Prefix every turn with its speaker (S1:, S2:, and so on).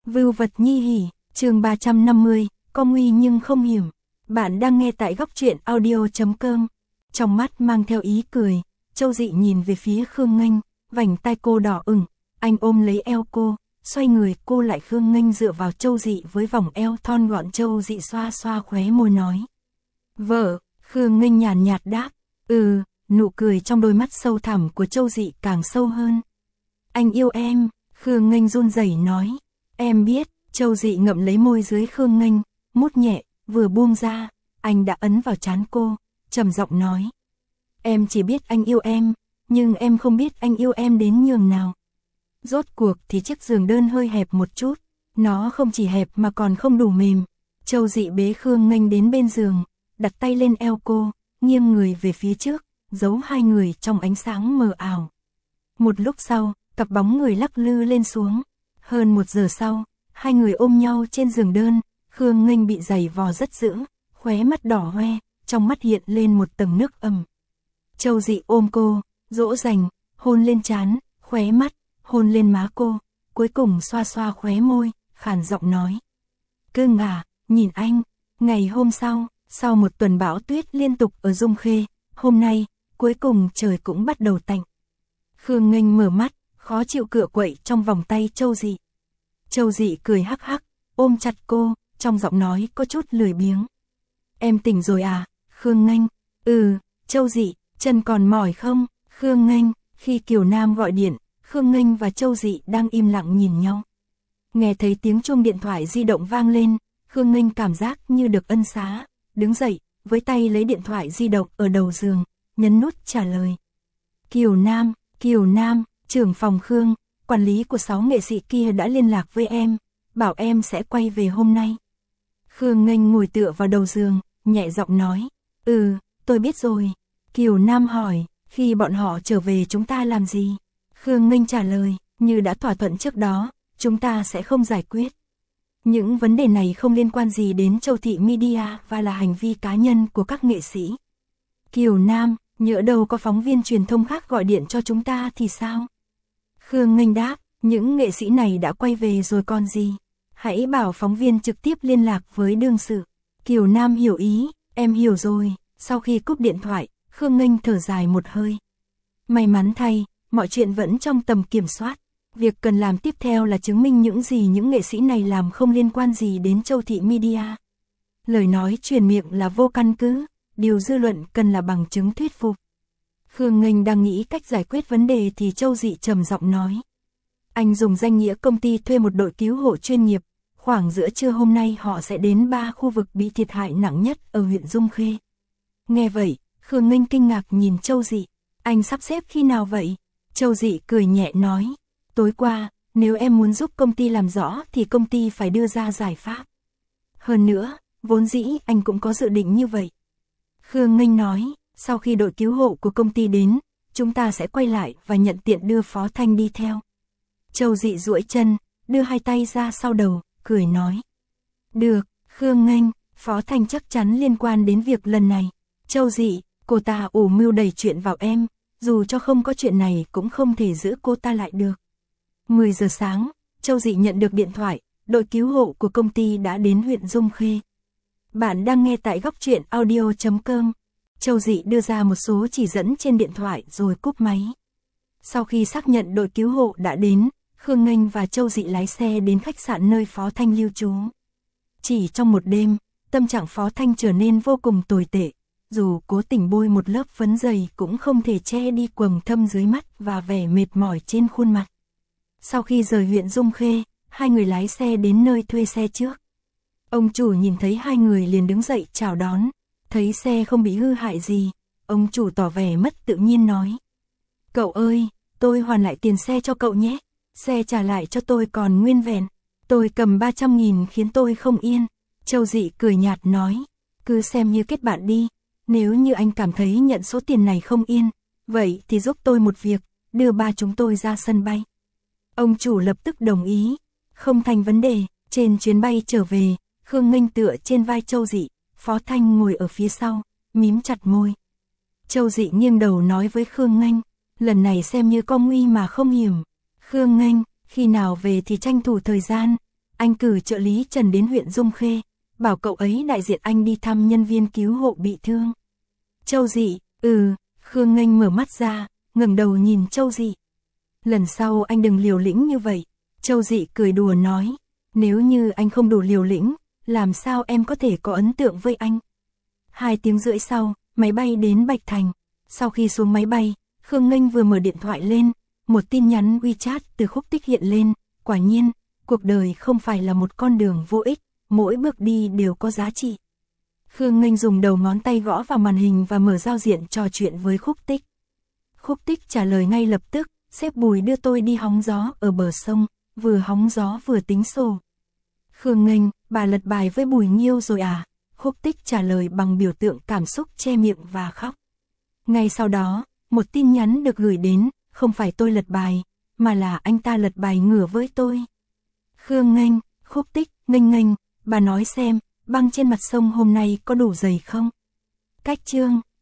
S1: Vưu vật nhi hỉ, chương 350, có nguy nhưng không hiểm. Bạn đang nghe tại góc truyện audio.com. Trong mắt mang theo ý cười, Châu Dị nhìn về phía Khương Nghênh, vành tai cô đỏ ửng, anh ôm lấy eo cô, xoay người cô lại. Khương Nghênh dựa vào Châu Dị với vòng eo thon gọn. Châu Dị xoa xoa khóe môi nói: "Vợ." Khương Nghênh nhàn nhạt đáp: "Ừ." Nụ cười trong đôi mắt sâu thẳm của Châu Dị càng sâu hơn. "Anh yêu em." Khương Nghênh run rẩy nói. "Em biết." Châu Dị ngậm lấy môi dưới Khương Nghênh, mút nhẹ, vừa buông ra, anh đã ấn vào trán cô, trầm giọng nói: "Em chỉ biết anh yêu em, nhưng em không biết anh yêu em đến nhường nào." Rốt cuộc thì chiếc giường đơn hơi hẹp một chút, nó không chỉ hẹp mà còn không đủ mềm. Châu Dị bế Khương Nghênh đến bên giường, đặt tay lên eo cô, nghiêng người về phía trước, giấu hai người trong ánh sáng mờ ảo. Một lúc sau, cặp bóng người lắc lư lên xuống. Hơn 1 giờ sau, hai người ôm nhau trên giường đơn. Khương Nghênh bị giày vò rất dữ, khóe mắt đỏ hoe, trong mắt hiện lên một tầng nước ẩm. Châu Dị ôm cô, dỗ dành, hôn lên trán, khóe mắt, hôn lên má cô, cuối cùng xoa xoa khóe môi, khàn giọng nói: "Cưng à, nhìn anh." Ngày hôm sau 1 tuần bão tuyết liên tục ở Dung Khê, hôm nay, cuối cùng trời cũng bắt đầu tạnh. Khương Nghênh mở mắt, khó chịu cựa quậy trong vòng tay Châu Dị. Châu Dị cười hắc hắc, ôm chặt cô, trong giọng nói có chút lười biếng. "Em tỉnh rồi à?" Khương Nghênh: "Ừ." Châu Dị: "Chân còn mỏi không?" Khương Nghênh. Khi Kiều Nam gọi điện, Khương Nghênh và Châu Dị đang im lặng nhìn nhau. Nghe thấy tiếng chuông điện thoại di động vang lên, Khương Nghênh cảm giác như được ân xá, đứng dậy, với tay lấy điện thoại di động ở đầu giường, nhấn nút trả lời. Kiều Nam, trưởng phòng Khương, quản lý của 6 nghệ sĩ kia đã liên lạc với em, bảo em sẽ quay về hôm nay." Khương Nghênh ngồi tựa vào đầu giường, nhẹ giọng nói: "Ừ, tôi biết rồi." Kiều Nam hỏi: "Khi bọn họ trở về chúng ta làm gì?" Khương Nghênh trả lời: "Như đã thỏa thuận trước đó, chúng ta sẽ không giải quyết. Những vấn đề này không liên quan gì đến Châu Thị Media và là hành vi cá nhân của các nghệ sĩ." Kiều Nam: "Nhỡ đâu có phóng viên truyền thông khác gọi điện cho chúng ta thì sao?" Khương Nghênh đáp: "Những nghệ sĩ này đã quay về rồi còn gì. Hãy bảo phóng viên trực tiếp liên lạc với đương sự." Kiều Nam hiểu ý: "Em hiểu rồi." Sau khi cúp điện thoại, Khương Nghênh thở dài một hơi. May mắn thay, mọi chuyện vẫn trong tầm kiểm soát. Việc cần làm tiếp theo là chứng minh những gì những nghệ sĩ này làm không liên quan gì đến Châu Thị Media. Lời nói truyền miệng là vô căn cứ, điều dư luận cần là bằng chứng thuyết phục. Khương Nghênh đang nghĩ cách giải quyết vấn đề thì Châu Dị trầm giọng nói: "Anh dùng danh nghĩa công ty thuê một đội cứu hộ chuyên nghiệp, khoảng giữa trưa hôm nay họ sẽ đến 3 khu vực bị thiệt hại nặng nhất ở huyện Dung Khê." Nghe vậy, Khương Nghênh kinh ngạc nhìn Châu Dị: "Anh sắp xếp khi nào vậy?" Châu Dị cười nhẹ nói: "Tối qua, nếu em muốn giúp công ty làm rõ thì công ty phải đưa ra giải pháp. Hơn nữa, vốn dĩ anh cũng có dự định như vậy." Khương Nghênh nói: "Sau khi đội cứu hộ của công ty đến, chúng ta sẽ quay lại và nhận tiện đưa Phó Thanh đi theo." Châu Dị duỗi chân, đưa hai tay ra sau đầu, cười nói: "Được." Khương Nghênh: "Phó Thanh chắc chắn liên quan đến việc lần này." Châu Dị: "Cô ta ủ mưu đẩy chuyện vào em, dù cho không có chuyện này cũng không thể giữ cô ta lại được." 10 giờ sáng, Châu Dị nhận được điện thoại, đội cứu hộ của công ty đã đến huyện Dung Khê. Bạn đang nghe tại góc truyện audio.com. Châu Dị đưa ra một số chỉ dẫn trên điện thoại rồi cúp máy. Sau khi xác nhận đội cứu hộ đã đến, Khương Nghênh và Châu Dị lái xe đến khách sạn nơi Phó Thanh lưu trú. Chỉ trong một đêm, tâm trạng Phó Thanh trở nên vô cùng tồi tệ. Dù cố tình bôi một lớp phấn dày cũng không thể che đi quầng thâm dưới mắt và vẻ mệt mỏi trên khuôn mặt. Sau khi rời huyện Dung Khê, hai người lái xe đến nơi thuê xe trước. Ông chủ nhìn thấy hai người liền đứng dậy chào đón. Thấy xe không bị hư hại gì, ông chủ tỏ vẻ mất tự nhiên nói: "Cậu ơi, tôi hoàn lại tiền xe cho cậu nhé. Xe trả lại cho tôi còn nguyên vẹn. Tôi cầm 300.000 khiến tôi không yên." Châu Dị cười nhạt nói: "Cứ xem như kết bạn đi. Nếu như anh cảm thấy nhận số tiền này không yên, vậy thì giúp tôi một việc, đưa ba chúng tôi ra sân bay." Ông chủ lập tức đồng ý. Không thành vấn đề. Trên chuyến bay trở về, Khương Nghênh tựa trên vai Châu Dị, Phó Thanh ngồi ở phía sau, mím chặt môi. Châu Dị nghiêng đầu nói với Khương Nghênh: "Lần này xem như có nguy mà không hiểm." Khương Nghênh: "Khi nào về thì tranh thủ thời gian, anh cử trợ lý Trần đến huyện Dung Khê, bảo cậu ấy đại diện anh đi thăm nhân viên cứu hộ bị thương. Châu Dị, Khương Nghênh mở mắt ra, ngẩng đầu nhìn Châu Dị. Lần sau anh đừng liều lĩnh như vậy. Châu Dị cười đùa nói, nếu như anh không đủ liều lĩnh, làm sao em có thể có ấn tượng với anh. 2 tiếng rưỡi sau, máy bay đến Bạch Thành. Sau khi xuống máy bay, Khương Nghênh vừa mở điện thoại lên, một tin nhắn WeChat từ Khúc Tích hiện lên. Quả nhiên, cuộc đời không phải là một con đường vô ích, mỗi bước đi đều có giá trị. Khương Nghênh dùng đầu ngón tay gõ vào màn hình và mở giao diện trò chuyện với Khúc Tích. Khúc Tích trả lời ngay lập tức, sếp Bùi đưa tôi đi hóng gió ở bờ sông, vừa hóng gió vừa tính sổ. Khương Nghênh, bà lật bài với Bùi Nhiêu rồi à? Khúc Tích trả lời bằng biểu tượng cảm xúc che miệng và khóc. Ngay sau đó, một tin nhắn được gửi đến, không phải tôi lật bài, mà là anh ta lật bài ngửa với tôi. Khương Nghênh, Khúc Tích, Nghênh, bà nói xem, băng trên mặt sông hôm nay có đủ dày không? Cách chương